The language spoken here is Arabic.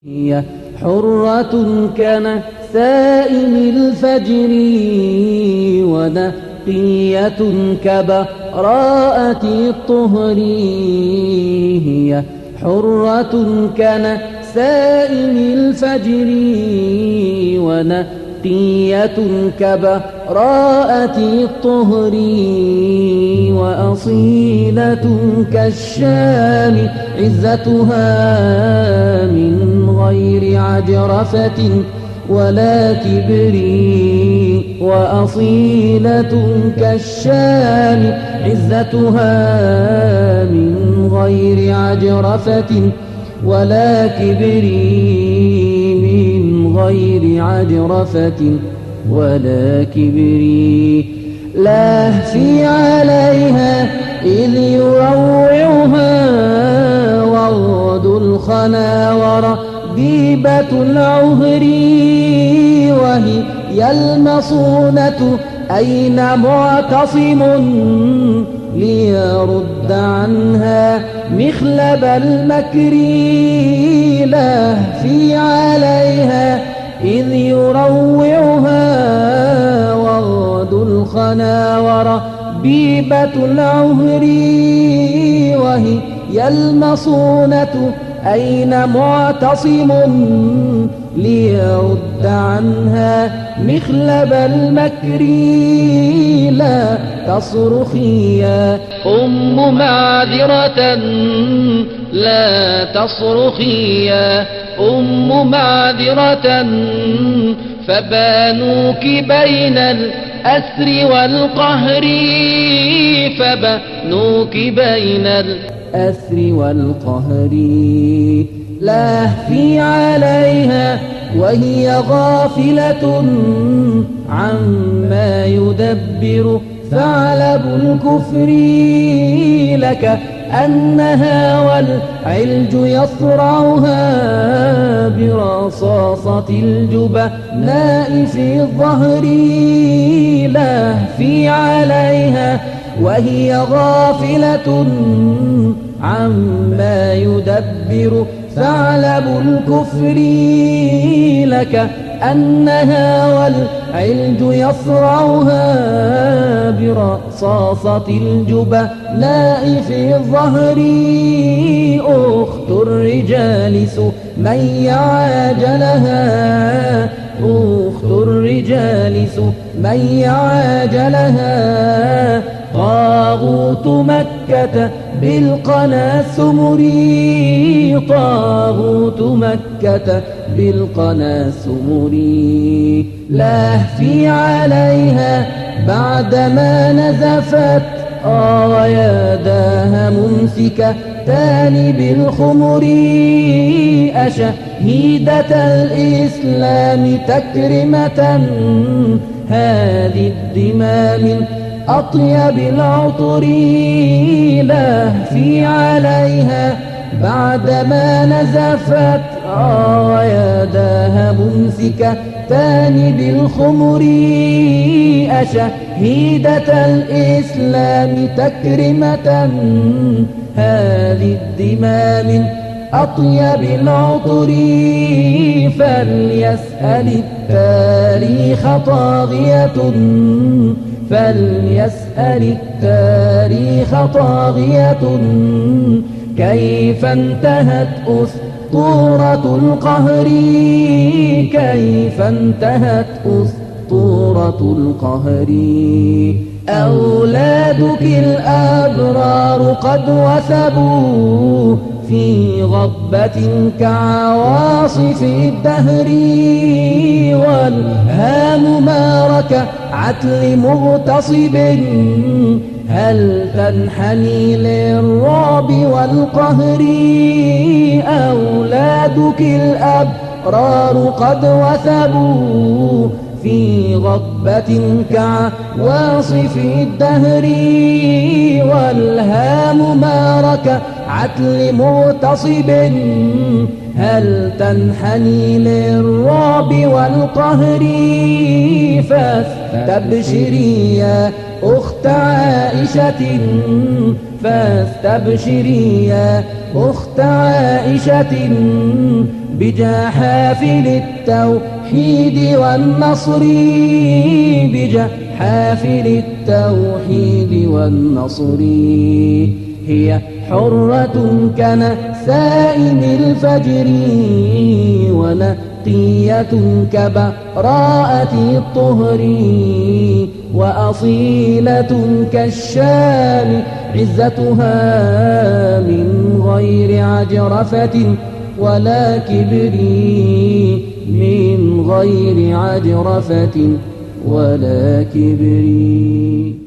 هي حرة كنسائم الفجر ونقية كبراءة الطهر. هي حرة كنسائم الفجر ونقية كبراءة الطهر وأصيلة كالشام عزتها من غير عجرفة ولا كبر. وأصيلة كالشام عزتها من غير عجرفة ولا كبر. من غير عجرفة ولا كبر. لهفي عليها إذ يروعها ورد الخنا وربيبة العهر. وهي المصونة أين معتصم ليرد عنها مخلب المكر. لهفي عليها إذ يروعها ورد الخنا وربيبة العهر. وهي المصونة أين معتصم ليرد عنها مخلب المكر. لا تصرخي يا أم معذرة لا تصرخي يا أم معذرة فبانوك بين الأسر والقهر. فبانوك بين الأسر والقهر. لهفي عليها وهي غافلة عما يدبر ثعلب الكفر. لك أنها والعلج يصرعها برصاصة الجبناء في الظهر. لهفي عليها وهي غافلة عما يدبر ثعلب الكفر. لك أنها والعلج يصرعها برصاصة الجبناء في الظهر. أخت الرجال سمية عاجلها أخت الرجال سمية عاجلها طاغوت مكة بالقنا سمري. طاغوت مكة بالقنا سمري. لهفي عليها بعدما نزفت ويا داها ممسكتان بالخمر. أشهيدة الإسلام تكرمة هذه الدماء من أطيب العطر. لهفي عليها بعدما نزفت ويداها ممسكتان بالخمر. أشهيدة الإسلام تكرمة هذه الدماء من أطيب العطر. فليسأل التاريخ طاغية فليسأل التاريخ طاغية كيف انتهت أسطورة القهر. كيف انتهت أسطورة القهر. أولادك الأبرار قد وثبوا في غضبة كعواصف الدهر. والهام ما ركعت لمغتصب هل تنحني للرعب والقهر. أولادك الأبرار قد وثبوا في غضبة كعواصف الدهر. والهام ما ركعت عتل مغتصب هل تنحني للرعب والقهر فاستبشري يا أخت عائشة فاستبشري يا أخت عائشة بجحافل التوحيد والنصر بجحافل التوحيد والنصر هي حرة كنسائم الفجر ونقية كبراءة الطهر وأصيلة كالشام عزتها من غير عجرفة ولا كبر من غير عجرفة ولا كبر.